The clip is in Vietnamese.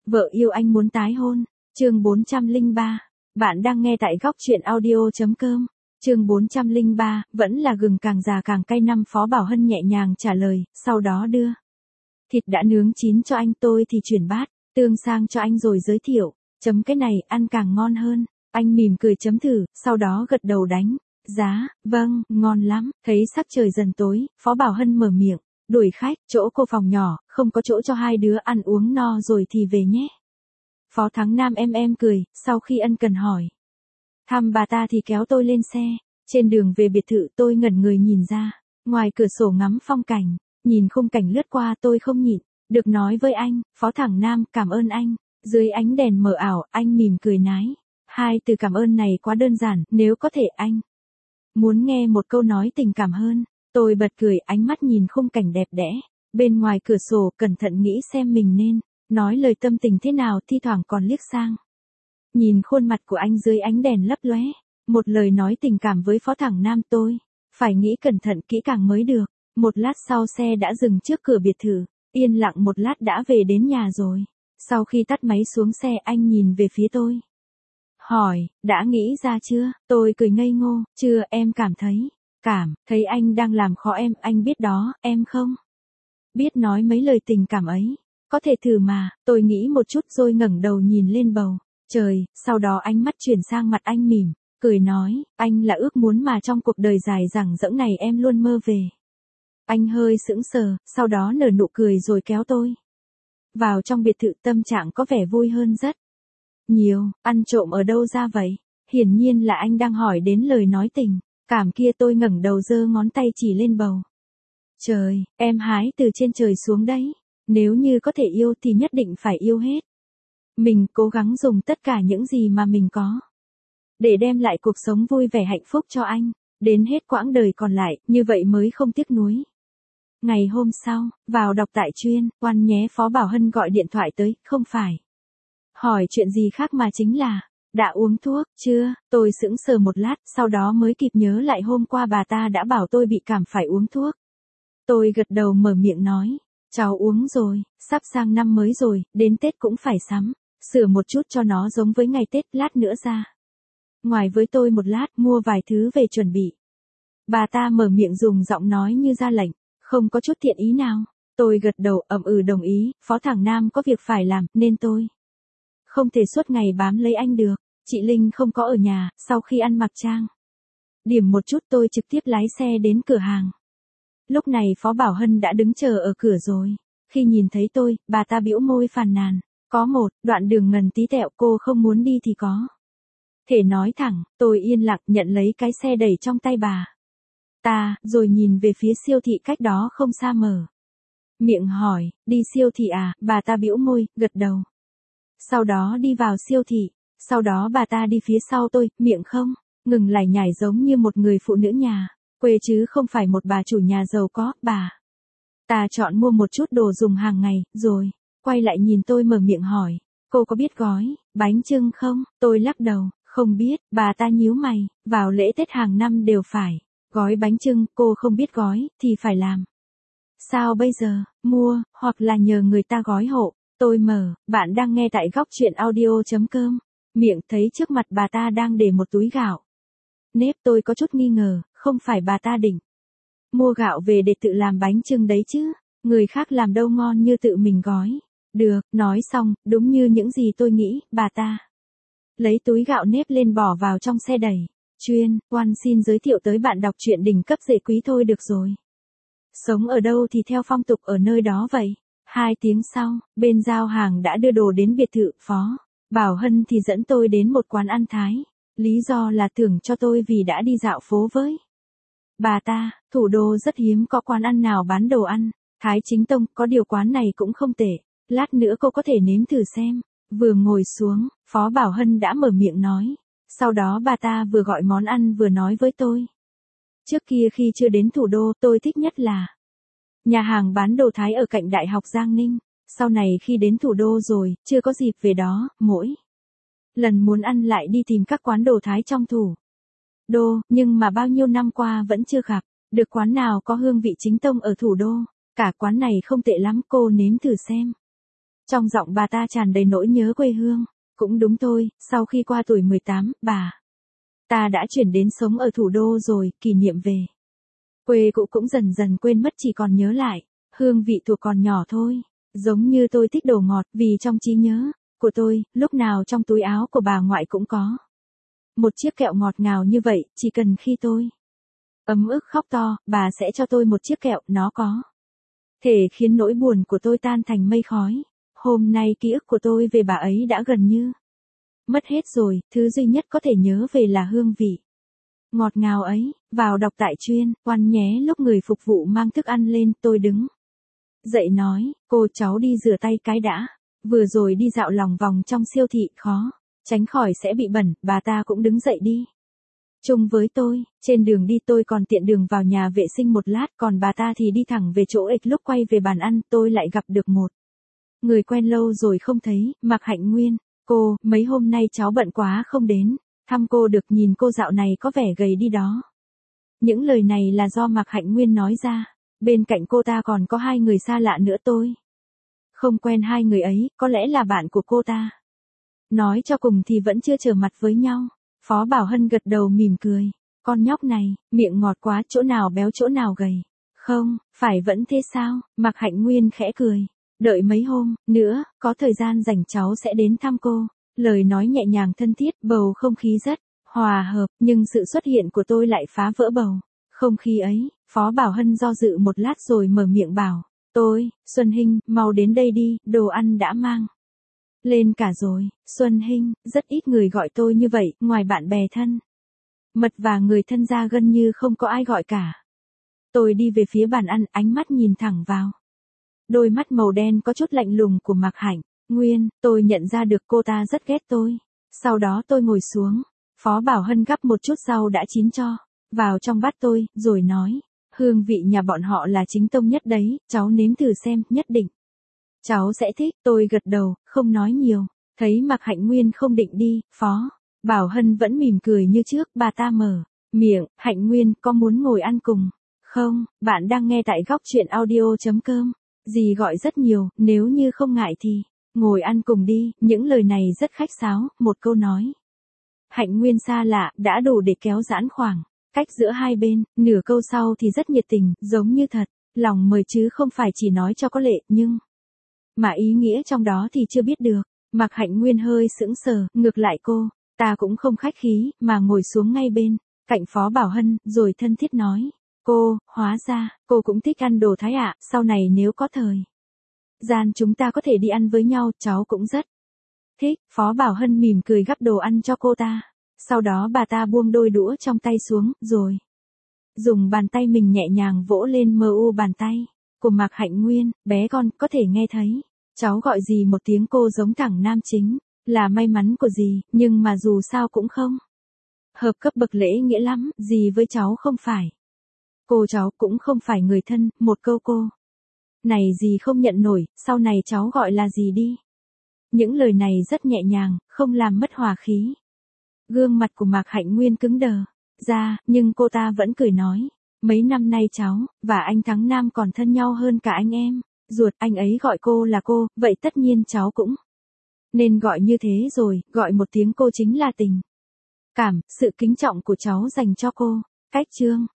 Vợ yêu anh muốn tái hôn. Chương 403. Bạn đang nghe tại góc truyện audio.com. Chương 403, vẫn là gừng càng già càng cay năm. Phó Bảo Hân nhẹ nhàng trả lời, sau đó đưa thịt đã nướng chín cho anh, tôi thì chuyển bát tương sang cho anh rồi giới thiệu, cái này ăn càng ngon hơn. Anh mỉm cười chấm thử, sau đó gật đầu đánh giá, vâng, ngon lắm. Thấy sắc trời dần tối, Phó Bảo Hân mở miệng, đuổi khách, chỗ cô phòng nhỏ, không có chỗ cho hai đứa ăn uống no rồi thì về nhé. Phó Thắng Nam em cười, sau khi ân cần hỏi thăm bà ta thì kéo tôi lên xe. Trên đường về biệt thự tôi ngẩn người nhìn ra, ngoài cửa sổ ngắm phong cảnh, nhìn khung cảnh lướt qua tôi không nhịn được nói với anh, Phó Thắng Nam, cảm ơn anh. Dưới ánh đèn mờ ảo, anh mỉm cười nái. Hai từ cảm ơn này quá đơn giản, nếu có thể anh muốn nghe một câu nói tình cảm hơn. Tôi bật cười, ánh mắt nhìn khung cảnh đẹp đẽ bên ngoài cửa sổ, cẩn thận nghĩ xem mình nên nói lời tâm tình thế nào, thi thoảng còn liếc sang nhìn khuôn mặt của anh dưới ánh đèn lấp lóe. Một lời nói tình cảm với Phó Thắng Nam tôi phải nghĩ cẩn thận kỹ càng mới được. Một lát sau xe đã dừng trước cửa biệt thự, yên lặng một lát đã về đến nhà rồi. Sau khi tắt máy xuống xe anh nhìn về phía tôi, hỏi, đã nghĩ ra chưa? Tôi cười ngây ngô, chưa, em cảm thấy anh đang làm khó em, anh biết đó, em không biết nói mấy lời tình cảm ấy. Có thể thử mà. Tôi nghĩ một chút rồi ngẩng đầu nhìn lên bầu trời, sau đó ánh mắt chuyển sang mặt anh mỉm cười nói, anh là ước muốn mà trong cuộc đời dài dằng dẫng này em luôn mơ về. Anh hơi sững sờ, sau đó nở nụ cười rồi kéo tôi vào trong biệt thự, tâm trạng có vẻ vui hơn rất nhiều. Ăn trộm ở đâu ra vậy? Hiển nhiên là anh đang hỏi đến lời nói tình cảm kia. Tôi ngẩng đầu giơ ngón tay chỉ lên bầu trời, em hái từ trên trời xuống đấy. Nếu như có thể yêu thì nhất định phải yêu hết mình, cố gắng dùng tất cả những gì mà mình có để đem lại cuộc sống vui vẻ hạnh phúc cho anh, đến hết quãng đời còn lại, như vậy mới không tiếc nuối. Ngày hôm sau, vào đọc tại chuyên quan nhé. Phó Bảo Hân gọi điện thoại tới, không phải hỏi chuyện gì khác mà chính là, đã uống thuốc chưa? Tôi sững sờ một lát, sau đó mới kịp nhớ lại hôm qua bà ta đã bảo tôi bị cảm phải uống thuốc. Tôi gật đầu mở miệng nói, cháu uống rồi, sắp sang năm mới rồi, đến Tết cũng phải sắm sửa một chút cho nó giống với ngày Tết, lát nữa ra ngoài với tôi một lát, mua vài thứ về chuẩn bị. Bà ta mở miệng dùng giọng nói như ra lệnh, không có chút thiện ý nào. Tôi gật đầu đồng ý. Phó Thắng Nam có việc phải làm, nên tôi không thể suốt ngày bám lấy anh được. Chị Linh không có ở nhà. Sau khi ăn mặc trang điểm một chút, tôi trực tiếp lái xe đến cửa hàng. Lúc này Phó Bảo Hân đã đứng chờ ở cửa rồi. Khi nhìn thấy tôi, bà ta bĩu môi phàn nàn, có một đoạn đường ngần tí tẹo, cô không muốn đi thì có thể nói thẳng. Tôi yên lặng nhận lấy cái xe đẩy trong tay bà ta, rồi nhìn về phía siêu thị cách đó không xa, mở miệng hỏi, đi siêu thị à? Bà ta bĩu môi, gật đầu. Sau đó đi vào siêu thị. Sau đó bà ta đi phía sau tôi, miệng không ngừng lải nhải giống như một người phụ nữ nhà quê chứ không phải một bà chủ nhà giàu có. Bà ta chọn mua một chút đồ dùng hàng ngày, rồi quay lại nhìn tôi mở miệng hỏi, cô có biết gói bánh chưng không? Tôi lắc đầu, không biết. Bà ta nhíu mày, vào lễ Tết hàng năm đều phải gói bánh chưng, cô không biết gói thì phải làm sao bây giờ? Mua, hoặc là nhờ người ta gói hộ. Tôi bạn đang nghe tại góc truyện audio.com. Miệng thấy trước mặt bà ta đang để một túi gạo nếp. Tôi có chút nghi ngờ, không phải bà ta định mua gạo về để tự làm bánh chưng đấy chứ? Người khác làm đâu ngon như tự mình gói được. Nói xong, đúng như những gì tôi nghĩ, bà ta lấy túi gạo nếp lên bỏ vào trong xe đẩy. Chuyên quan xin giới thiệu tới bạn đọc truyện đỉnh cấp rẻ quý thôi được rồi. Sống ở đâu thì theo phong tục ở nơi đó vậy. 2 tiếng sau, bên giao hàng đã đưa đồ đến biệt thự. Phó Bảo Hân thì dẫn tôi đến một quán ăn Thái. Lý do là thưởng cho tôi vì đã đi dạo phố với bà ta. Thủ đô rất hiếm có quán ăn nào bán đồ ăn Thái chính tông, có điều quán này cũng không tệ. Lát nữa cô có thể nếm thử xem. Vừa ngồi xuống, Phó Bảo Hân đã mở miệng nói. Sau đó bà ta vừa gọi món ăn vừa nói với tôi. Trước kia khi chưa đến thủ đô, tôi thích nhất là nhà hàng bán đồ Thái ở cạnh Đại học Giang Ninh. Sau này khi đến thủ đô rồi, chưa có dịp về đó, mỗi lần muốn ăn lại đi tìm các quán đồ Thái trong thủ đô, nhưng mà bao nhiêu năm qua vẫn chưa gặp được quán nào có hương vị chính tông ở thủ đô. Cả quán này không tệ lắm, cô nếm thử xem. Trong giọng bà ta tràn đầy nỗi nhớ quê hương. Cũng đúng thôi, sau khi qua tuổi 18, ta đã chuyển đến sống ở thủ đô rồi, kỷ niệm về quê cũ cũng dần dần quên mất, chỉ còn nhớ lại hương vị thuộc còn nhỏ thôi. Giống như tôi thích đồ ngọt, vì trong trí nhớ của tôi, lúc nào trong túi áo của bà ngoại cũng có một chiếc kẹo ngọt ngào như vậy, chỉ cần khi tôi ấm ức khóc to, bà sẽ cho tôi một chiếc kẹo, nó có thể khiến nỗi buồn của tôi tan thành mây khói. Hôm nay ký ức của tôi về bà ấy đã gần như mất hết rồi, thứ duy nhất có thể nhớ về là hương vị ngọt ngào ấy. Vào đọc tại chuyên, quan nhé. Lúc người phục vụ mang thức ăn lên, tôi đứng dậy nói, cô cháu đi rửa tay cái đã. Vừa rồi đi dạo lòng vòng trong siêu thị, khó tránh khỏi sẽ bị bẩn. Bà ta cũng đứng dậy đi chung với tôi. Trên đường đi tôi còn tiện đường vào nhà vệ sinh một lát, còn bà ta thì đi thẳng về chỗ ịch. Lúc quay về bàn ăn, tôi lại gặp được một người quen lâu rồi không thấy, Mạc Hạnh Nguyên. Cô, mấy hôm nay cháu bận quá không đến thăm cô được, nhìn cô dạo này có vẻ gầy đi đó. Những lời này là do Mạc Hạnh Nguyên nói ra. Bên cạnh cô ta còn có hai người xa lạ nữa, tôi không quen hai người ấy, có lẽ là bạn của cô ta. Nói cho cùng thì vẫn chưa trở mặt với nhau. Phó Bảo Hân gật đầu mỉm cười. Con nhóc này, miệng ngọt quá, chỗ nào béo chỗ nào gầy. Không, phải vẫn thế sao? Mạc Hạnh Nguyên khẽ cười. Đợi mấy hôm nữa, có thời gian rảnh cháu sẽ đến thăm cô. Lời nói nhẹ nhàng thân thiết, bầu không khí rất hòa hợp, nhưng sự xuất hiện của tôi lại phá vỡ bầu không khí ấy. Phó Bảo Hân do dự một lát rồi mở miệng bảo, Xuân Hinh, mau đến đây đi, đồ ăn đã mang lên cả rồi. Xuân Hinh, rất ít người gọi tôi như vậy, ngoài bạn bè thân mật và người thân ra gần như không có ai gọi cả. Tôi đi về phía bàn ăn, ánh mắt nhìn thẳng vào đôi mắt màu đen có chút lạnh lùng của Mạc Hạnh Nguyên. Tôi nhận ra được cô ta rất ghét tôi. Sau đó tôi ngồi xuống. Phó Bảo Hân gắp một chút rau đã chín cho vào trong bát tôi, rồi nói, hương vị nhà bọn họ là chính tông nhất đấy, cháu nếm thử xem, nhất định cháu sẽ thích. Tôi gật đầu, không nói nhiều. Thấy Mạc Hạnh Nguyên không định đi, Phó Bảo Hân vẫn mỉm cười như trước. Bà ta mở miệng, Hạnh Nguyên, có muốn ngồi ăn cùng không? Bạn đang nghe tại góc truyện audio.com. Dì gọi rất nhiều, nếu như không ngại thì ngồi ăn cùng đi. Những lời này rất khách sáo, một câu nói Hạnh Nguyên xa lạ, đã đủ để kéo giãn khoảng cách giữa hai bên. Nửa câu sau thì rất nhiệt tình, giống như thật lòng mời chứ không phải chỉ nói cho có lệ, nhưng mà ý nghĩa trong đó thì chưa biết được. Mạc Hạnh Nguyên hơi sững sờ, ngược lại cô ta cũng không khách khí, mà ngồi xuống ngay bên cạnh Phó Bảo Hân, rồi thân thiết nói, hóa ra cô cũng thích ăn đồ Thái ạ, sau này nếu có thời gian chúng ta có thể đi ăn với nhau, cháu cũng rất thích. Phó Bảo Hân mỉm cười gắp đồ ăn cho cô ta. Sau đó bà ta buông đôi đũa trong tay xuống, rồi dùng bàn tay mình nhẹ nhàng vỗ lên bàn tay của Mạc Hạnh Nguyên. Bé con, có thể nghe thấy cháu gọi dì một tiếng cô giống thẳng nam chính là may mắn của dì, nhưng mà dù sao cũng không hợp cấp bậc lễ nghĩa lắm. Dì với cháu không phải cô, cháu cũng không phải người thân. Một câu cô này dì không nhận nổi, sau này cháu gọi là dì đi. Những lời này rất nhẹ nhàng, không làm mất hòa khí. Gương mặt của Mạc Hạnh Nguyên cứng đờ ra, nhưng cô ta vẫn cười nói, mấy năm nay cháu và anh Thắng Nam còn thân nhau hơn cả anh em ruột. Anh ấy gọi cô là cô, vậy tất nhiên cháu cũng nên gọi như thế rồi. Gọi một tiếng cô chính là tình cảm, sự kính trọng của cháu dành cho cô. Cách chương